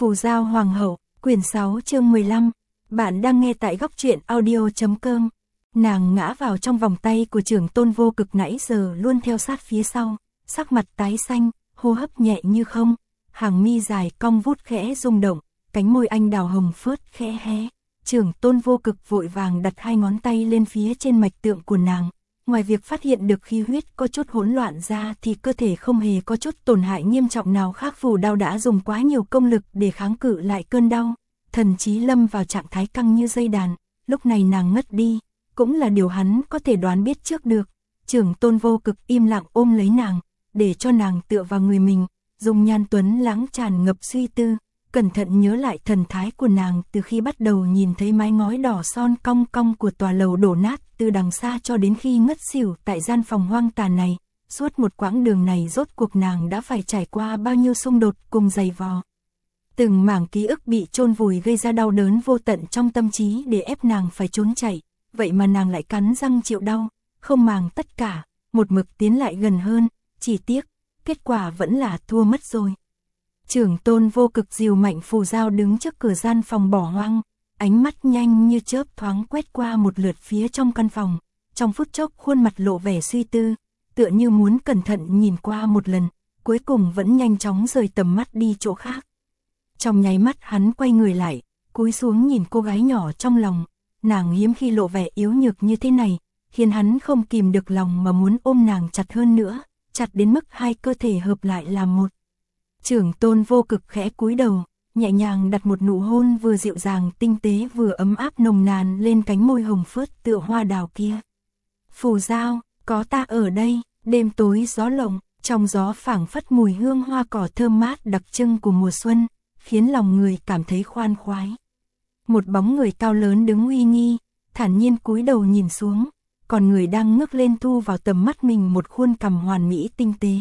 Phù Giao Hoàng hậu, quyển 6 chương 15. Bạn đang nghe tại góc truyện audio.com. Nàng ngã vào trong vòng tay của trưởng tôn Vô Cực nãy giờ luôn theo sát phía sau, sắc mặt tái xanh, hô hấp nhẹ như không, hàng mi dài cong vút khẽ rung động, cánh môi anh đào hồng phớt khẽ hé. Trưởng tôn Vô Cực vội vàng đặt hai ngón tay lên phía trên mạch tượng của nàng. Ngoài việc phát hiện được khí huyết có chút hỗn loạn ra thì cơ thể không hề có chút tổn hại nghiêm trọng nào khác. Phù Đao đã dùng quá nhiều công lực để kháng cự lại cơn đau, thần trí lâm vào trạng thái căng như dây đàn. Lúc này nàng ngất đi, cũng là điều hắn có thể đoán biết trước được. Trưởng tôn Vô Cực im lặng ôm lấy nàng, để cho nàng tựa vào người mình, dùng nhan tuấn lãng tràn ngập suy tư, cẩn thận nhớ lại thần thái của nàng từ khi bắt đầu nhìn thấy mái ngói đỏ son cong cong của tòa lầu đổ nát từ đằng xa cho đến khi ngất xỉu tại gian phòng hoang tàn này. Suốt một quãng đường này rốt cuộc nàng đã phải trải qua bao nhiêu xung đột cùng giày vò. Từng mảng ký ức bị chôn vùi gây ra đau đớn vô tận trong tâm trí để ép nàng phải trốn chạy, vậy mà nàng lại cắn răng chịu đau, không màng tất cả, một mực tiến lại gần hơn, chỉ tiếc, kết quả vẫn là thua mất rồi. Trưởng tôn Vô Cực dìu mạnh Phù Giao đứng trước cửa gian phòng bỏ hoang, ánh mắt nhanh như chớp thoáng quét qua một lượt phía trong căn phòng, trong phút chốc khuôn mặt lộ vẻ suy tư, tựa như muốn cẩn thận nhìn qua một lần, cuối cùng vẫn nhanh chóng rời tầm mắt đi chỗ khác. Trong nháy mắt hắn quay người lại, cúi xuống nhìn cô gái nhỏ trong lòng, nàng hiếm khi lộ vẻ yếu nhược như thế này, khiến hắn không kìm được lòng mà muốn ôm nàng chặt hơn nữa, chặt đến mức hai cơ thể hợp lại làm một. Trưởng tôn Vô Cực khẽ cúi đầu, nhẹ nhàng đặt một nụ hôn vừa dịu dàng tinh tế vừa ấm áp nồng nàn lên cánh môi hồng phớt tựa hoa đào kia. Phù Giao, có ta ở đây. Đêm tối gió lộng, trong gió phảng phất mùi hương hoa cỏ thơm mát đặc trưng của mùa xuân, khiến lòng người cảm thấy khoan khoái. Một bóng người cao lớn đứng uy nghi, thản nhiên cúi đầu nhìn xuống, còn người đang ngước lên thu vào tầm mắt mình một khuôn cằm hoàn mỹ tinh tế.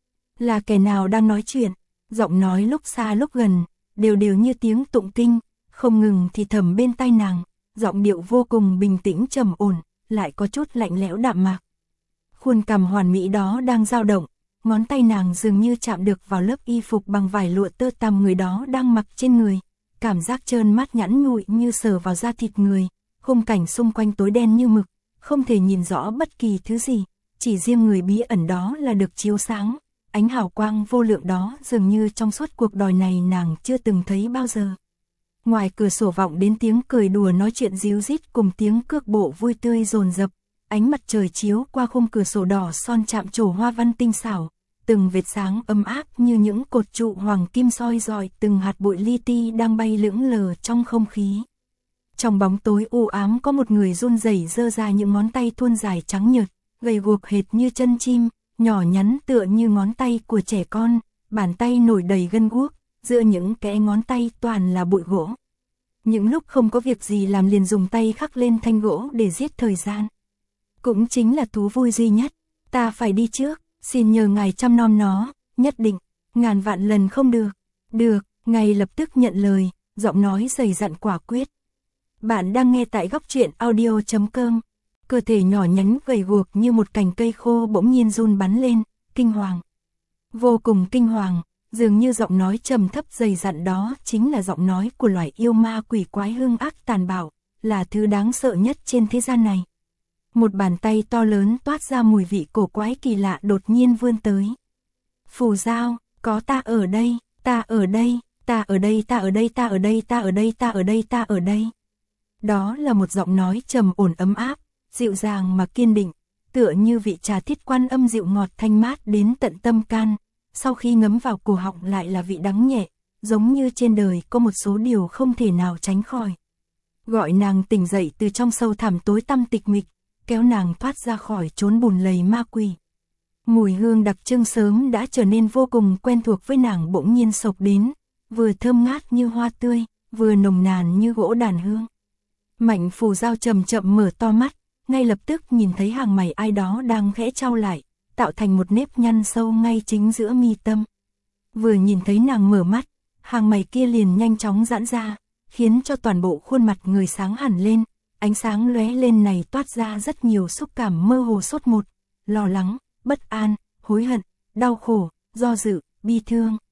Là kẻ nào đang nói chuyện? Giọng nói lúc xa lúc gần, đều đều như tiếng tụng kinh, không ngừng thì thầm bên tai nàng, giọng điệu vô cùng bình tĩnh trầm ổn, lại có chút lạnh lẽo đạm mạc. Khuôn cằm hoàn mỹ đó đang dao động, ngón tay nàng dường như chạm được vào lớp y phục bằng vải lụa tơ tằm người đó đang mặc trên người, cảm giác trơn mát nhẵn nhụi như sờ vào da thịt người, khung cảnh xung quanh tối đen như mực, không thể nhìn rõ bất kỳ thứ gì, chỉ riêng người bí ẩn đó là được chiếu sáng. Ánh hào quang vô lượng đó dường như trong suốt cuộc đời này nàng chưa từng thấy bao giờ. Ngoài cửa sổ vọng đến tiếng cười đùa nói chuyện ríu rít cùng tiếng cước bộ vui tươi dồn dập. Ánh mặt trời chiếu qua khung cửa sổ đỏ son chạm trổ hoa văn tinh xảo, từng vệt sáng ấm áp như những cột trụ hoàng kim soi rọi từng hạt bụi li ti đang bay lững lờ trong không khí. Trong bóng tối u ám có một người run rẩy giơ ra những ngón tay thon dài trắng nhợt, gầy guộc hệt như chân chim, nhỏ nhắn tựa như ngón tay của trẻ con, bàn tay nổi đầy gân guốc, giữa những kẽ ngón tay toàn là bụi gỗ. Những lúc không có việc gì làm liền dùng tay khắc lên thanh gỗ để giết thời gian. Cũng chính là thú vui duy nhất. Ta phải đi trước, xin nhờ ngài chăm nom nó, nhất định, ngàn vạn lần không được. Được, ngài lập tức nhận lời, giọng nói dày dặn quả quyết. Bạn đang nghe tại góc truyện audio.com. Cơ thể nhỏ nhắn gầy guộc như một cành cây khô bỗng nhiên run bắn lên, kinh hoàng. Vô cùng kinh hoàng, dường như giọng nói trầm thấp dày dặn đó chính là giọng nói của loài yêu ma quỷ quái hung ác tàn bạo, là thứ đáng sợ nhất trên thế gian này. Một bàn tay to lớn toát ra mùi vị cổ quái kỳ lạ đột nhiên vươn tới. Phù Giao, có ta ở đây, ta ở đây, ta ở đây, ta ở đây, ta ở đây, ta ở đây, ta ở đây, ta ở đây. Đó là một giọng nói trầm ổn ấm áp, dịu dàng mà kiên định, tựa như vị trà thiết Quan Âm dịu ngọt thanh mát đến tận tâm can, sau khi ngấm vào cổ họng lại là vị đắng nhẹ, giống như trên đời có một số điều không thể nào tránh khỏi. Gọi nàng tỉnh dậy từ trong sâu thẳm tối tăm tịch mịch, kéo nàng thoát ra khỏi chốn bùn lầy ma quỷ. Mùi hương đặc trưng sớm đã trở nên vô cùng quen thuộc với nàng bỗng nhiên xộc đến, vừa thơm ngát như hoa tươi, vừa nồng nàn như gỗ đàn hương. Mạnh Phù Giao chậm chậm mở to mắt, ngay lập tức nhìn thấy hàng mày ai đó đang khẽ chau lại, tạo thành một nếp nhăn sâu ngay chính giữa mi tâm. Vừa nhìn thấy nàng mở mắt, hàng mày kia liền nhanh chóng giãn ra, khiến cho toàn bộ khuôn mặt người sáng hẳn lên. Ánh sáng lóe lên này toát ra rất nhiều xúc cảm mơ hồ sốt một, lo lắng, bất an, hối hận, đau khổ, do dự, bi thương.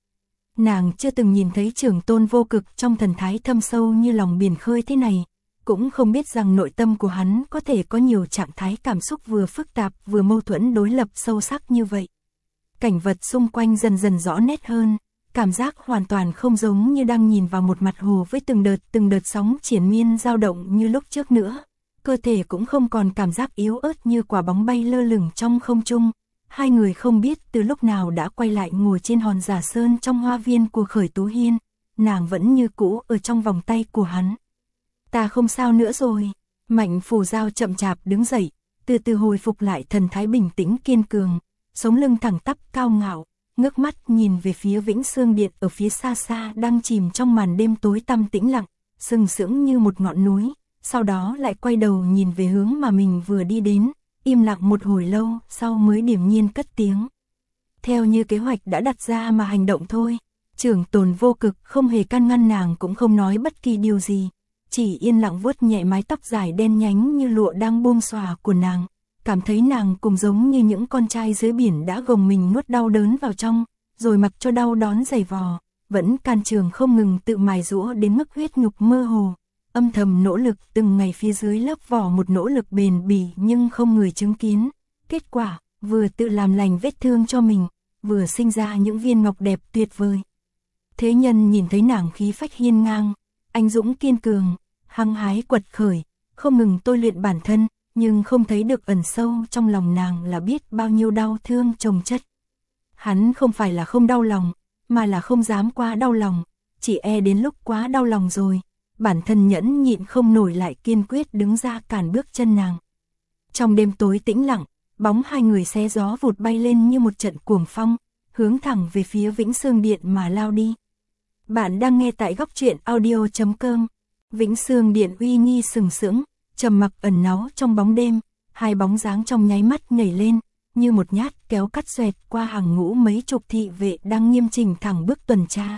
Nàng chưa từng nhìn thấy Trưởng Tôn Vô Cực trong thần thái thâm sâu như lòng biển khơi thế này, cũng không biết rằng nội tâm của hắn có thể có nhiều trạng thái cảm xúc vừa phức tạp vừa mâu thuẫn đối lập sâu sắc như vậy. Cảnh vật xung quanh dần dần rõ nét hơn, cảm giác hoàn toàn không giống như đang nhìn vào một mặt hồ với từng đợt sóng triền miên dao động như lúc trước nữa. Cơ thể cũng không còn cảm giác yếu ớt như quả bóng bay lơ lửng trong không trung. Hai người không biết từ lúc nào đã quay lại ngồi trên hòn giả sơn trong hoa viên của Khởi Tú Hiên, nàng vẫn như cũ ở trong vòng tay của hắn. Ta không sao nữa rồi. Mạnh Phù Giao chậm chạp đứng dậy, từ từ hồi phục lại thần thái bình tĩnh kiên cường, sống lưng thẳng tắp cao ngạo, ngước mắt nhìn về phía Vĩnh Sương Điện ở phía xa xa đang chìm trong màn đêm tối tăm tĩnh lặng, sừng sững như một ngọn núi, sau đó lại quay đầu nhìn về hướng mà mình vừa đi đến, im lặng một hồi lâu sau mới điềm nhiên cất tiếng. Theo như kế hoạch đã đặt ra mà hành động thôi. Trưởng Tôn Vô Cực không hề can ngăn nàng cũng không nói bất kỳ điều gì, chỉ yên lặng vuốt nhẹ mái tóc dài đen nhánh như lụa đang buông xòa của nàng, cảm thấy nàng cũng giống như những con trai dưới biển đã gồng mình nuốt đau đớn vào trong, rồi mặc cho đau đón giày vò, vẫn can trường không ngừng tự mài giũa đến mức huyết nhục mơ hồ, âm thầm nỗ lực từng ngày phía dưới lớp vỏ một nỗ lực bền bỉ nhưng không người chứng kiến. Kết quả, vừa tự làm lành vết thương cho mình, vừa sinh ra những viên ngọc đẹp tuyệt vời. Thế nhân nhìn thấy nàng khí phách hiên ngang, anh dũng kiên cường, hăng hái quật khởi, không ngừng tôi luyện bản thân, nhưng không thấy được ẩn sâu trong lòng nàng là biết bao nhiêu đau thương chồng chất. Hắn không phải là không đau lòng, mà là không dám quá đau lòng, chỉ e đến lúc quá đau lòng rồi, bản thân nhẫn nhịn không nổi lại kiên quyết đứng ra cản bước chân nàng. Trong đêm tối tĩnh lặng, bóng hai người xé gió vụt bay lên như một trận cuồng phong, hướng thẳng về phía Vĩnh Sương Điện mà lao đi. Bạn đang nghe tại góc truyện audio.com. Vĩnh Sương Điện uy nghi sừng sững, trầm mặc ẩn náu trong bóng đêm, hai bóng dáng trong nháy mắt nhảy lên, như một nhát kéo cắt xoẹt qua hàng ngũ mấy chục thị vệ đang nghiêm chỉnh thẳng bước tuần tra.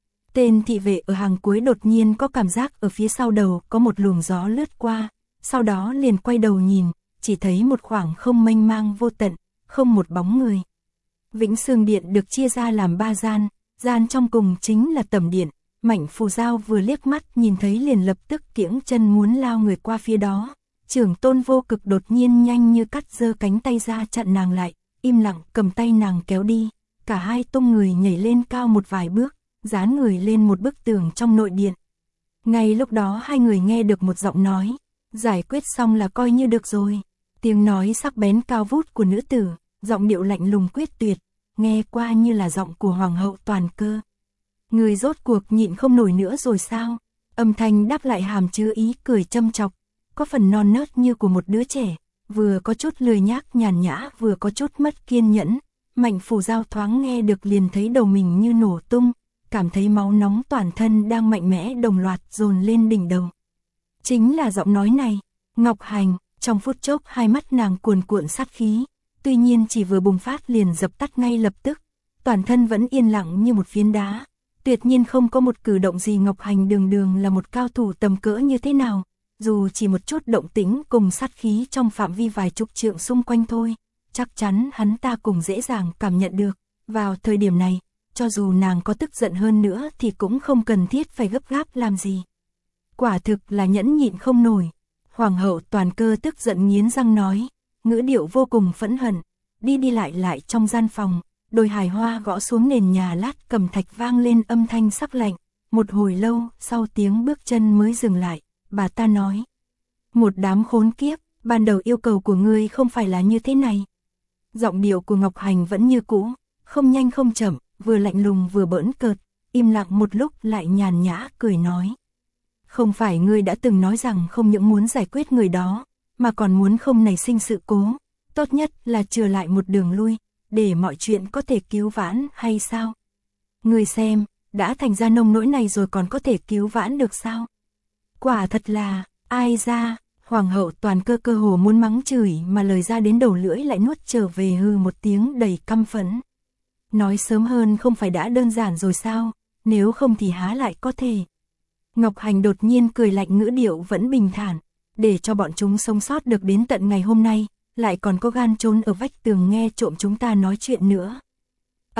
Tên thị vệ ở hàng cuối đột nhiên có cảm giác ở phía sau đầu có một luồng gió lướt qua, sau đó liền quay đầu nhìn, chỉ thấy một khoảng không mênh mang vô tận, không một bóng người. Vĩnh Sương Điện được chia ra làm 3 gian, gian trong cùng chính là tẩm điện. Mạnh Phù Giao vừa liếc mắt nhìn thấy liền lập tức kiễng chân muốn lao người qua phía đó. Trưởng Tôn Vô Cực đột nhiên nhanh như cắt giơ cánh tay ra chặn nàng lại, im lặng cầm tay nàng kéo đi. Cả hai tung người nhảy lên cao một vài bước, dán người lên một bức tường trong nội điện. Ngay lúc đó hai người nghe được một giọng nói, giải quyết xong là coi như được rồi. Tiếng nói sắc bén cao vút của nữ tử, giọng điệu lạnh lùng quyết tuyệt, nghe qua như là giọng của Hoàng hậu Toàn Cơ. Người rốt cuộc nhịn không nổi nữa rồi sao? Âm thanh đáp lại hàm chứa ý cười châm chọc, có phần non nớt như của một đứa trẻ, vừa có chút lười nhác nhàn nhã vừa có chút mất kiên nhẫn. Mạnh Phù Giao thoáng nghe được liền thấy đầu mình như nổ tung, cảm thấy máu nóng toàn thân đang mạnh mẽ đồng loạt dồn lên đỉnh đầu. Chính là giọng nói này, Ngọc Hành. Trong phút chốc hai mắt nàng cuồn cuộn sát khí, tuy nhiên chỉ vừa bùng phát liền dập tắt ngay lập tức, toàn thân vẫn yên lặng như một phiến đá, tuyệt nhiên không có một cử động gì. Ngọc Hành đường đường là một cao thủ tầm cỡ như thế nào, dù chỉ một chút động tĩnh cùng sát khí trong phạm vi vài chục trượng xung quanh thôi, chắc chắn hắn ta cũng dễ dàng cảm nhận được. Vào thời điểm này, cho dù nàng có tức giận hơn nữa thì cũng không cần thiết phải gấp gáp làm gì. Quả thực là nhẫn nhịn không nổi. Hoàng hậu Toàn Cơ tức giận nghiến răng nói, ngữ điệu vô cùng phẫn hận, đi đi lại lại trong gian phòng, đôi hài hoa gõ xuống nền nhà lát cẩm thạch vang lên âm thanh sắc lạnh. Một hồi lâu sau tiếng bước chân mới dừng lại, bà ta nói, một đám khốn kiếp, ban đầu yêu cầu của ngươi không phải là như thế này. Giọng điệu của Ngọc Hành vẫn như cũ, không nhanh không chậm, vừa lạnh lùng vừa bỡn cợt, im lặng một lúc lại nhàn nhã cười nói. Không phải ngươi đã từng nói rằng không những muốn giải quyết người đó, mà còn muốn không nảy sinh sự cố, tốt nhất là chừa lại một đường lui, để mọi chuyện có thể cứu vãn hay sao? Ngươi xem, đã thành ra nông nỗi này rồi còn có thể cứu vãn được sao? Quả thật là, ai ra, Hoàng hậu Toàn Cơ cơ hồ muốn mắng chửi mà lời ra đến đầu lưỡi lại nuốt trở về hừ một tiếng đầy căm phẫn. Nói sớm hơn không phải đã đơn giản rồi sao, nếu không thì há lại có thể. Ngọc Hành đột nhiên cười lạnh, ngữ điệu vẫn bình thản, để cho bọn chúng sống sót được đến tận ngày hôm nay, lại còn có gan trốn ở vách tường nghe trộm chúng ta nói chuyện nữa.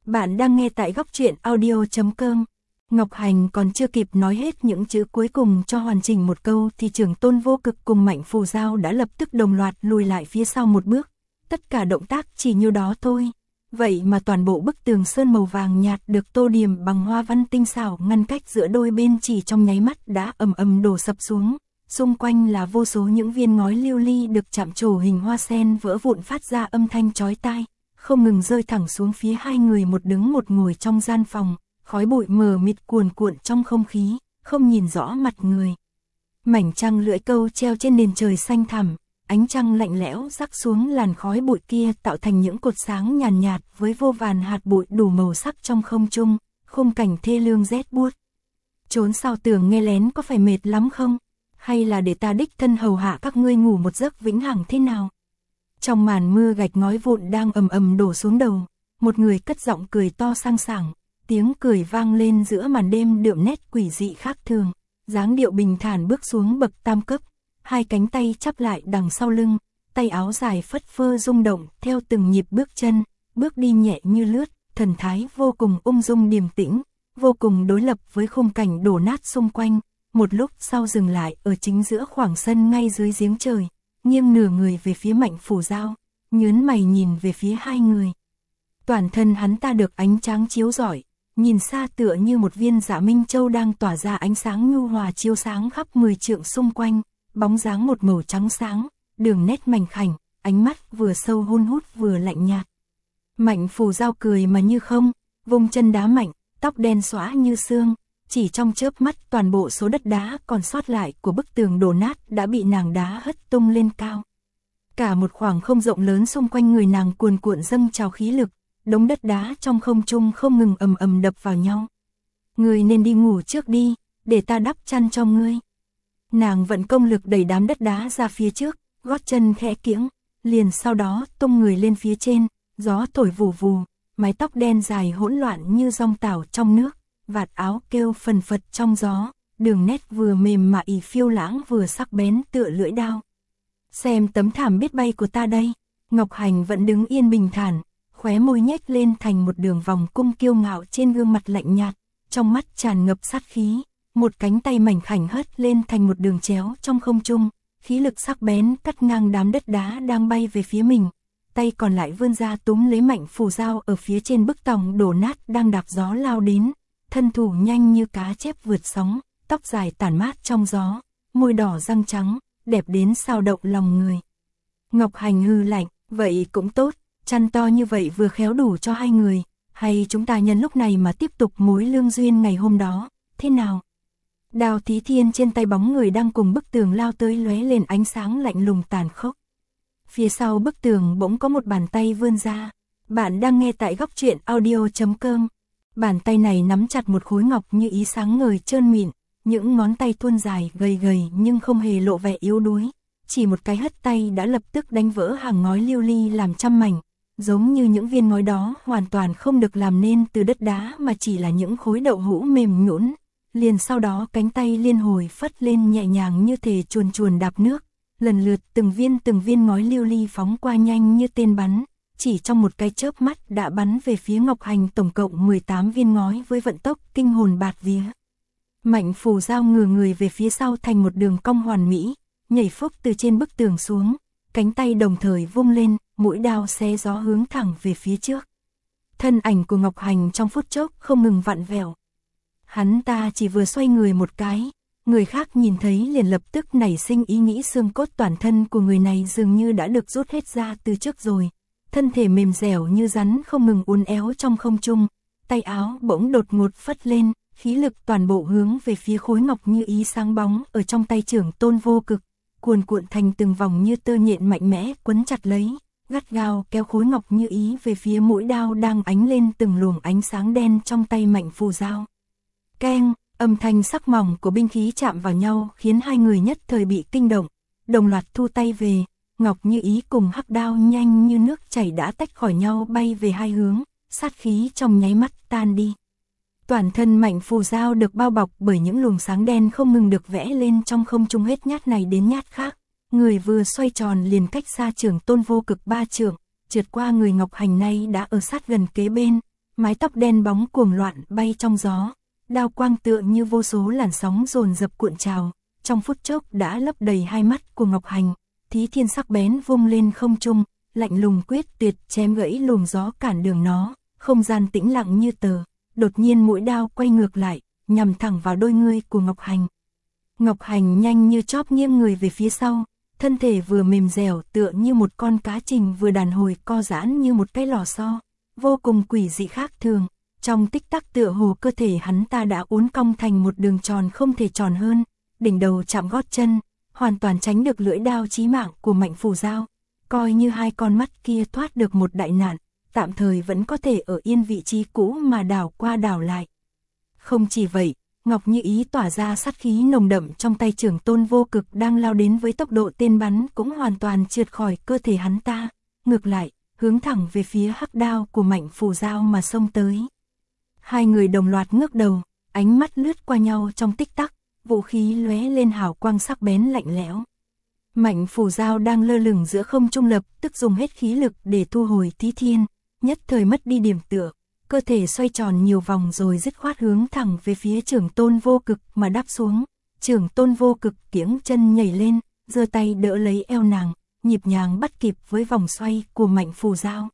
Bạn đang nghe tại góc truyện audio.com. Ngọc Hành còn chưa kịp nói hết những chữ cuối cùng cho hoàn chỉnh một câu thì Trưởng Tôn Vô Cực cùng Mạnh Phù Giao đã lập tức đồng loạt lùi lại phía sau một bước. Tất cả động tác chỉ như đó thôi. Vậy mà toàn bộ bức tường sơn màu vàng nhạt được tô điểm bằng hoa văn tinh xảo ngăn cách giữa đôi bên chỉ trong nháy mắt đã ầm ầm đổ sập xuống. Xung quanh là vô số những viên ngói lưu ly được chạm trổ hình hoa sen vỡ vụn phát ra âm thanh chói tai, không ngừng rơi thẳng xuống phía hai người một đứng một ngồi trong gian phòng, khói bụi mờ mịt cuồn cuộn trong không khí, không nhìn rõ mặt người. Mảnh trăng lưỡi câu treo trên nền trời xanh thẳm, ánh trăng lạnh lẽo rắc xuống làn khói bụi kia tạo thành những cột sáng nhàn nhạt với vô vàn hạt bụi đủ màu sắc trong không trung, khung cảnh thê lương rét buốt. Trốn sau tường nghe lén có phải mệt lắm không? Hay là để ta đích thân hầu hạ các ngươi ngủ một giấc vĩnh hằng thế nào? Trong màn mưa gạch ngói vụn đang ầm ầm đổ xuống đầu, một người cất giọng cười to sang sảng, tiếng cười vang lên giữa màn đêm đượm nét quỷ dị khác thường, dáng điệu bình thản bước xuống bậc tam cấp, hai cánh tay chắp lại đằng sau lưng, tay áo dài phất phơ rung động theo từng nhịp bước chân, bước đi nhẹ như lướt, thần thái vô cùng ung dung điềm tĩnh, vô cùng đối lập với khung cảnh đổ nát xung quanh. Một lúc sau dừng lại ở chính giữa khoảng sân ngay dưới giếng trời, nghiêng nửa người về phía Mạnh Phù Giao, nhớn mày nhìn về phía hai người. Toàn thân hắn ta được ánh trắng chiếu rọi, nhìn xa tựa như một viên Dạ Minh Châu đang tỏa ra ánh sáng nhu hòa chiếu sáng khắp 10 trượng xung quanh, bóng dáng một màu trắng sáng, đường nét mảnh khảnh, ánh mắt vừa sâu hun hút vừa lạnh nhạt. Mạnh Phù Giao cười mà như không, vung chân đá mạnh, tóc đen xóa như sương. Chỉ trong chớp mắt toàn bộ số đất đá còn sót lại của bức tường đổ nát đã bị nàng đá hất tung lên cao. Cả một khoảng không rộng lớn xung quanh người nàng cuồn cuộn dâng trào khí lực, đống đất đá trong không trung không ngừng ầm ầm đập vào nhau. Ngươi nên đi ngủ trước đi, để ta đắp chăn cho ngươi. Nàng vận công lực đẩy đám đất đá ra phía trước, gót chân khẽ kiễng, liền sau đó tung người lên phía trên, gió thổi vù vù, mái tóc đen dài hỗn loạn như dong tảo trong nước. Vạt áo kêu phần phật trong gió, đường nét vừa mềm mại phiêu lãng vừa sắc bén tựa lưỡi đao. Xem tấm thảm biết bay của ta đây. Ngọc Hành vẫn đứng yên bình thản, khóe môi nhếch lên thành một đường vòng cung kiêu ngạo trên gương mặt lạnh nhạt, trong mắt tràn ngập sát khí, một cánh tay mảnh khảnh hất lên thành một đường chéo trong không trung, khí lực sắc bén cắt ngang đám đất đá đang bay về phía mình. Tay còn lại vươn ra túm lấy Mạnh Phù Giao ở phía trên bức tòng đổ nát đang đạp gió lao đến. Thân thủ nhanh như cá chép vượt sóng, tóc dài tản mát trong gió, môi đỏ răng trắng, đẹp đến sao động lòng người. Ngọc Hành hừ lạnh, vậy cũng tốt, chăn to như vậy vừa khéo đủ cho hai người, hay chúng ta nhân lúc này mà tiếp tục mối lương duyên ngày hôm đó, thế nào? Đao Thí Thiên trên tay bóng người đang cùng bức tường lao tới lóe lên ánh sáng lạnh lùng tàn khốc. Phía sau bức tường bỗng có một bàn tay vươn ra. Bạn đang nghe tại góc truyện audio.com. Bàn tay này nắm chặt một khối ngọc như ý sáng ngời trơn mịn, những ngón tay thuôn dài gầy gầy nhưng không hề lộ vẻ yếu đuối, chỉ một cái hất tay đã lập tức đánh vỡ hàng ngói lưu ly làm trăm mảnh, giống như những viên ngói đó hoàn toàn không được làm nên từ đất đá mà chỉ là những khối đậu hũ mềm nhũn. Liền sau đó cánh tay liên hồi phất lên nhẹ nhàng như thể chuồn chuồn đạp nước, lần lượt từng viên ngói lưu ly phóng qua nhanh như tên bắn. Chỉ trong một cái chớp mắt đã bắn về phía Ngọc Hành tổng cộng 18 viên ngói với vận tốc kinh hồn bạt vía. Mạnh Phù Giao ngửa người về phía sau thành một đường cong hoàn mỹ, nhảy phúc từ trên bức tường xuống, cánh tay đồng thời vung lên, mũi đao xé gió hướng thẳng về phía trước. Thân ảnh của Ngọc Hành trong phút chốc không ngừng vặn vẹo. Hắn ta chỉ vừa xoay người một cái, người khác nhìn thấy liền lập tức nảy sinh ý nghĩ xương cốt toàn thân của người này dường như đã được rút hết ra từ trước rồi. Thân thể mềm dẻo như rắn không ngừng uốn éo trong không trung, tay áo bỗng đột ngột phất lên, khí lực toàn bộ hướng về phía khối ngọc như ý sáng bóng ở trong tay Trưởng Tôn Vô Cực, cuồn cuộn thành từng vòng như tơ nhện mạnh mẽ quấn chặt lấy, gắt gao kéo khối ngọc như ý về phía mũi đao đang ánh lên từng luồng ánh sáng đen trong tay Mạnh Phù Giao. Keng, âm thanh sắc mỏng của binh khí chạm vào nhau khiến hai người nhất thời bị kinh động, đồng loạt thu tay về. Ngọc Như Ý cùng hắc đao nhanh như nước chảy đã tách khỏi nhau bay về hai hướng, sát khí trong nháy mắt tan đi. Toàn thân Mạnh Phù Giao được bao bọc bởi những luồng sáng đen không ngừng được vẽ lên trong không trung hết nhát này đến nhát khác. Người vừa xoay tròn liền cách xa Trưởng Tôn Vô Cực 3 trượng, trượt qua người Ngọc Hành này đã ở sát gần kế bên, mái tóc đen bóng cuồng loạn bay trong gió, đao quang tựa như vô số làn sóng dồn dập cuộn trào, trong phút chốc đã lấp đầy hai mắt của Ngọc Hành, Thí Thiên sắc bén vung lên không trung, lạnh lùng quyết tuyệt chém gãy luồng gió cản đường nó, không gian tĩnh lặng như tờ, đột nhiên mũi đao quay ngược lại, nhằm thẳng vào đôi ngươi của Ngọc Hành. Ngọc Hành nhanh như chóp nghiêng người về phía sau, thân thể vừa mềm dẻo tựa như một con cá trình vừa đàn hồi co giãn như một cái lò xo, vô cùng quỷ dị khác thường, trong tích tắc tựa hồ cơ thể hắn ta đã uốn cong thành một đường tròn không thể tròn hơn, đỉnh đầu chạm gót chân, hoàn toàn tránh được lưỡi đao chí mạng của Mạnh Phù Giao, coi như hai con mắt kia thoát được một đại nạn, tạm thời vẫn có thể ở yên vị trí cũ mà đảo qua đảo lại. Không chỉ vậy, Ngọc Như Ý tỏa ra sát khí nồng đậm trong tay Trưởng Tôn Vô Cực đang lao đến với tốc độ tên bắn cũng hoàn toàn trượt khỏi cơ thể hắn ta, ngược lại, hướng thẳng về phía hắc đao của Mạnh Phù Giao mà xông tới. Hai người đồng loạt ngước đầu, ánh mắt lướt qua nhau trong tích tắc, vũ khí lóe lên hào quang sắc bén lạnh lẽo. Mạnh Phù Giao đang lơ lửng giữa không trung lập tức dùng hết khí lực để thu hồi Thí Thiên, nhất thời mất đi điểm tựa, cơ thể xoay tròn nhiều vòng rồi dứt khoát hướng thẳng về phía Trưởng Tôn Vô Cực mà đáp xuống. Trưởng Tôn Vô Cực kiễng chân nhảy lên, giơ tay đỡ lấy eo nàng, nhịp nhàng bắt kịp với vòng xoay của Mạnh Phù Giao.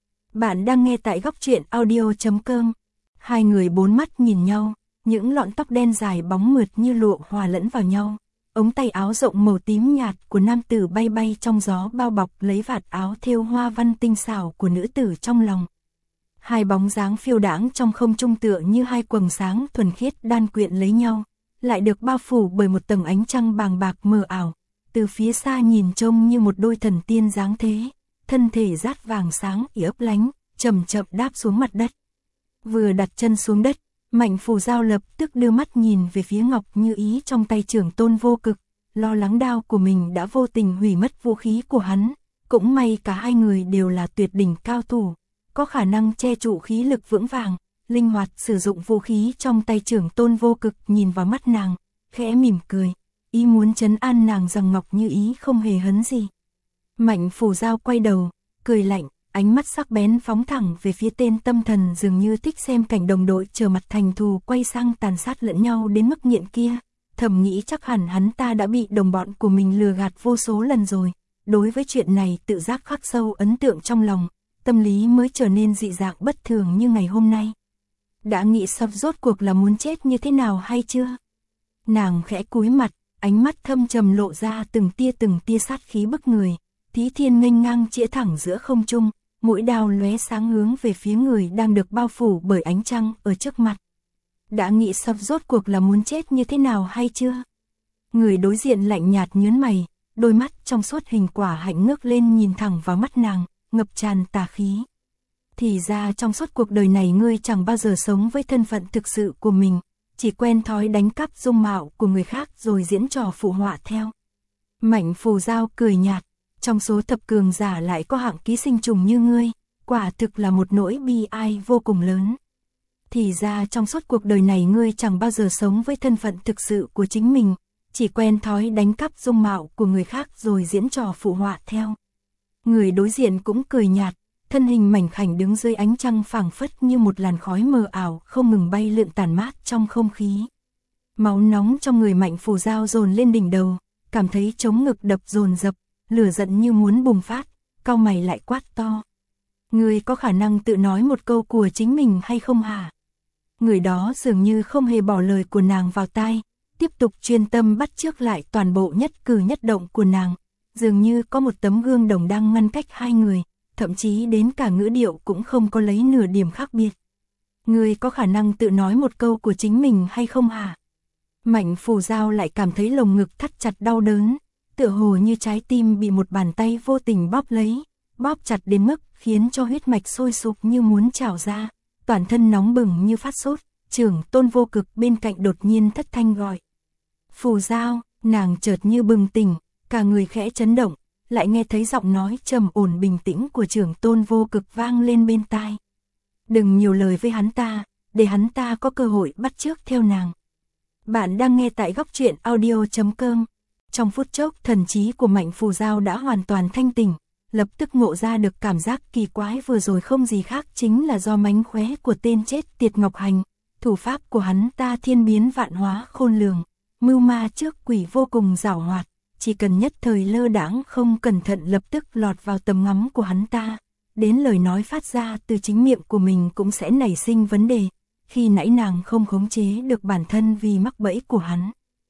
Bạn đang nghe tại góc truyện audio.com. Hai người bốn mắt nhìn nhau, những lọn tóc đen dài bóng mượt như lụa hòa lẫn vào nhau. Ống tay áo rộng màu tím nhạt của nam tử bay bay trong gió bao bọc lấy vạt áo thêu hoa văn tinh xảo của nữ tử trong lòng. Hai bóng dáng phiêu đãng trong không trung tựa như hai quầng sáng thuần khiết đan quyện lấy nhau, lại được bao phủ bởi một tầng ánh trăng bàng bạc mờ ảo. Từ phía xa nhìn trông như một đôi thần tiên dáng thế, thân thể rát vàng sáng ấp lánh, chậm chậm đáp xuống mặt đất. Vừa đặt chân xuống đất, Mạnh Phù Giao lập tức đưa mắt nhìn về phía Ngọc Như Ý trong tay Trưởng Tôn Vô Cực, lo lắng đao của mình đã vô tình hủy mất vũ khí của hắn, cũng may cả hai người đều là tuyệt đỉnh cao thủ, có khả năng che trụ khí lực vững vàng, linh hoạt sử dụng vũ khí trong tay Trưởng Tôn Vô Cực nhìn vào mắt nàng, khẽ mỉm cười, ý muốn trấn an nàng rằng Ngọc Như Ý không hề hấn gì. Mạnh Phù Giao quay đầu, cười lạnh, ánh mắt sắc bén phóng thẳng về phía tên tâm thần dường như thích xem cảnh đồng đội trở mặt thành thù quay sang tàn sát lẫn nhau đến mức nghiện kia, thầm nghĩ chắc hẳn hắn ta đã bị đồng bọn của mình lừa gạt vô số lần rồi, đối với chuyện này tự giác khắc sâu ấn tượng trong lòng, tâm lý mới trở nên dị dạng bất thường như ngày hôm nay. Đã nghĩ sắp rốt cuộc là muốn chết như thế nào hay chưa? Nàng khẽ cúi mặt, ánh mắt thâm trầm lộ ra từng tia sát khí bức người, Thí Thiên nghênh ngang chĩa thẳng giữa không trung, mũi đao lóe sáng hướng về phía người đang được bao phủ bởi ánh trăng ở trước mặt. Đã nghĩ sắp rốt cuộc là muốn chết như thế nào hay chưa? Người đối diện lạnh nhạt nhướng mày, đôi mắt trong suốt hình quả hạnh ngước lên nhìn thẳng vào mắt nàng, ngập tràn tà khí. Thì ra trong suốt cuộc đời này ngươi chẳng bao giờ sống với thân phận thực sự của mình, chỉ quen thói đánh cắp dung mạo của người khác rồi diễn trò phụ họa theo. Mạnh Phù Giao cười nhạt, trong số thập cường giả lại có hạng ký sinh trùng như ngươi, quả thực là một nỗi bi ai vô cùng lớn. Thì ra trong suốt cuộc đời này ngươi chẳng bao giờ sống với thân phận thực sự của chính mình, chỉ quen thói đánh cắp dung mạo của người khác rồi diễn trò phụ họa theo. Người đối diện cũng cười nhạt, thân hình mảnh khảnh đứng dưới ánh trăng phảng phất như một làn khói mờ ảo không ngừng bay lượn tàn mát trong không khí. Máu nóng trong người Mạnh Phù Giao dồn lên đỉnh đầu, cảm thấy trống ngực đập dồn dập, lửa giận như muốn bùng phát, cau mày lại quát to. Ngươi có khả năng tự nói một câu của chính mình hay không hả? Người đó dường như không hề bỏ lời của nàng vào tai, tiếp tục chuyên tâm bắt chước lại toàn bộ nhất cử nhất động của nàng, dường như có một tấm gương đồng đang ngăn cách hai người, thậm chí đến cả ngữ điệu cũng không có lấy nửa điểm khác biệt. Ngươi có khả năng tự nói một câu của chính mình hay không hả? Mạnh Phù Giao lại cảm thấy lồng ngực thắt chặt đau đớn, tựa hồ như trái tim bị một bàn tay vô tình bóp lấy, bóp chặt đến mức khiến cho huyết mạch sôi sục như muốn trào ra, toàn thân nóng bừng như phát sốt. Trưởng Tôn Vô Cực bên cạnh đột nhiên thất thanh gọi. Phù Giao, nàng chợt như bừng tỉnh, cả người khẽ chấn động, lại nghe thấy giọng nói trầm ổn bình tĩnh của Trưởng Tôn Vô Cực vang lên bên tai. Đừng nhiều lời với hắn ta, để hắn ta có cơ hội bắt chước theo nàng. Bạn đang nghe tại góc truyện audio.com. Trong phút chốc thần trí của Mạnh Phù Giao đã hoàn toàn thanh tỉnh, lập tức ngộ ra được cảm giác kỳ quái vừa rồi không gì khác chính là do mánh khóe của tên chết tiệt Ngọc Hành. Thủ pháp của hắn ta thiên biến vạn hóa khôn lường, mưu ma trước quỷ vô cùng giảo hoạt, chỉ cần nhất thời lơ đãng không cẩn thận lập tức lọt vào tầm ngắm của hắn ta, đến lời nói phát ra từ chính miệng của mình cũng sẽ nảy sinh vấn đề, khi nãy nàng không khống chế được bản thân vì mắc bẫy của hắn.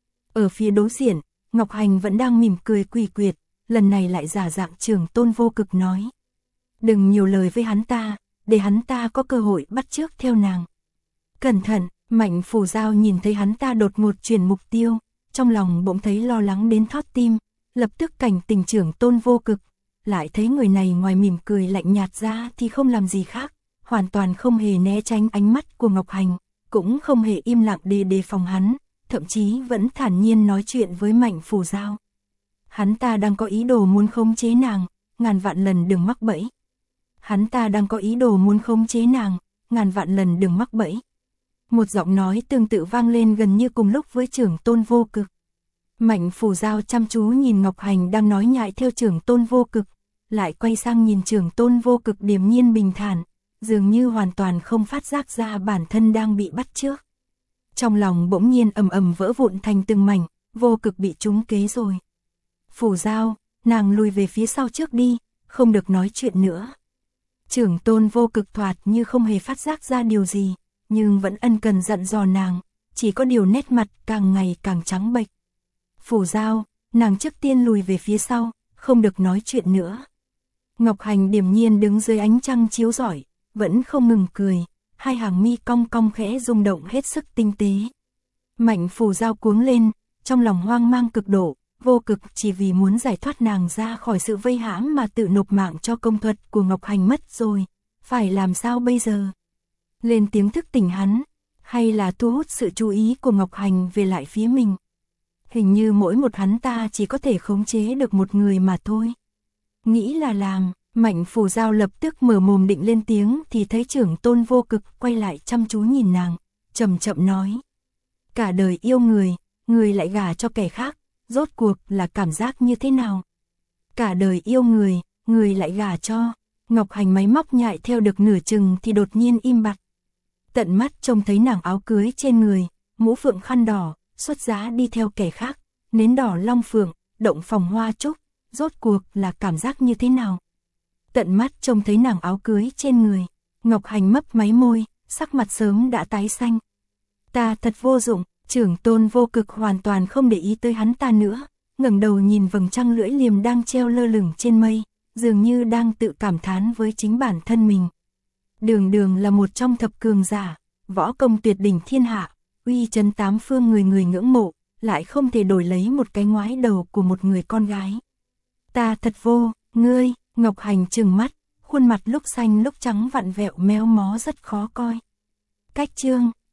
Ở phía đối diện, Ngọc Hành vẫn đang mỉm cười quỷ quyệt, lần này lại giả dạng Trưởng Tôn Vô Cực nói. Đừng nhiều lời với hắn ta, để hắn ta có cơ hội bắt chước theo nàng. Cẩn thận, Mạnh Phủ Giao nhìn thấy hắn ta đột ngột chuyển mục tiêu, trong lòng bỗng thấy lo lắng đến thót tim, lập tức cảnh tỉnh Trưởng Tôn Vô Cực, lại thấy người này ngoài mỉm cười lạnh nhạt ra thì không làm gì khác, hoàn toàn không hề né tránh ánh mắt của Ngọc Hành, cũng không hề im lặng để đề phòng hắn, thậm chí vẫn thản nhiên nói chuyện với Mạnh Phủ Giao. Hắn ta đang có ý đồ muốn khống chế nàng, ngàn vạn lần đừng mắc bẫy. Hắn ta đang có ý đồ muốn khống chế nàng, ngàn vạn lần đừng mắc bẫy. Một giọng nói tương tự vang lên gần như cùng lúc với Trưởng Tôn Vô Cực. Mạnh Phủ Giao chăm chú nhìn Ngọc Hành đang nói nhại theo Trưởng Tôn Vô Cực, lại quay sang nhìn Trưởng Tôn Vô Cực điềm nhiên bình thản, dường như hoàn toàn không phát giác ra bản thân đang bị bắt chước. Trong lòng bỗng nhiên ầm ầm vỡ vụn thành từng mảnh, Vô Cực bị trúng kế rồi. Phủ Giao, nàng lùi về phía sau trước đi, không được nói chuyện nữa. Trưởng Tôn Vô Cực thoạt như không hề phát giác ra điều gì, nhưng vẫn ân cần dặn dò nàng, chỉ có điều nét mặt càng ngày càng trắng bệch. Phủ Giao, nàng trước tiên lùi về phía sau, không được nói chuyện nữa. Ngọc Hành điềm nhiên đứng dưới ánh trăng chiếu rọi, vẫn không ngừng cười, hai hàng mi cong cong khẽ rung động hết sức tinh tế. Mạnh Phủ Giao cuống lên, trong lòng hoang mang cực độ, Vô Cực chỉ vì muốn giải thoát nàng ra khỏi sự vây hãm mà tự nộp mạng cho công thuật của Ngọc Hành mất rồi, phải làm sao bây giờ? Lên tiếng thức tỉnh hắn, hay là thu hút sự chú ý của Ngọc Hành về lại phía mình? Hình như mỗi một hắn ta chỉ có thể khống chế được một người mà thôi. Nghĩ là làm, Mạnh Phủ Giao lập tức mở mồm định lên tiếng thì thấy Trưởng Tôn Vô Cực quay lại chăm chú nhìn nàng, chậm chậm nói. Cả đời yêu người, người lại gả cho kẻ khác, rốt cuộc là cảm giác như thế nào? Cả đời yêu người, người lại gả cho. Ngọc Hành máy móc nhại theo được nửa chừng thì đột nhiên im bặt. Tận mắt trông thấy nàng áo cưới trên người, mũ phượng khăn đỏ, xuất giá đi theo kẻ khác, nến đỏ long phượng, động phòng hoa trúc, rốt cuộc là cảm giác như thế nào? Tận mắt trông thấy nàng áo cưới trên người, Ngọc Hành mấp máy môi, sắc mặt sớm đã tái xanh. Ta thật vô dụng. Trưởng Tôn Vô Cực hoàn toàn không để ý tới hắn ta nữa, ngẩng đầu nhìn vầng trăng lưỡi liềm đang treo lơ lửng trên mây, dường như đang tự cảm thán với chính bản thân mình. Đường Đường là một trong thập cường giả, võ công tuyệt đỉnh thiên hạ, uy chấn tám phương người người ngưỡng mộ, lại không thể đổi lấy một cái ngoái đầu của một người con gái. Ta thật vô, ngươi, Ngọc Hành trừng mắt, khuôn mặt lúc xanh lúc trắng vặn vẹo méo mó rất khó coi. Cách chương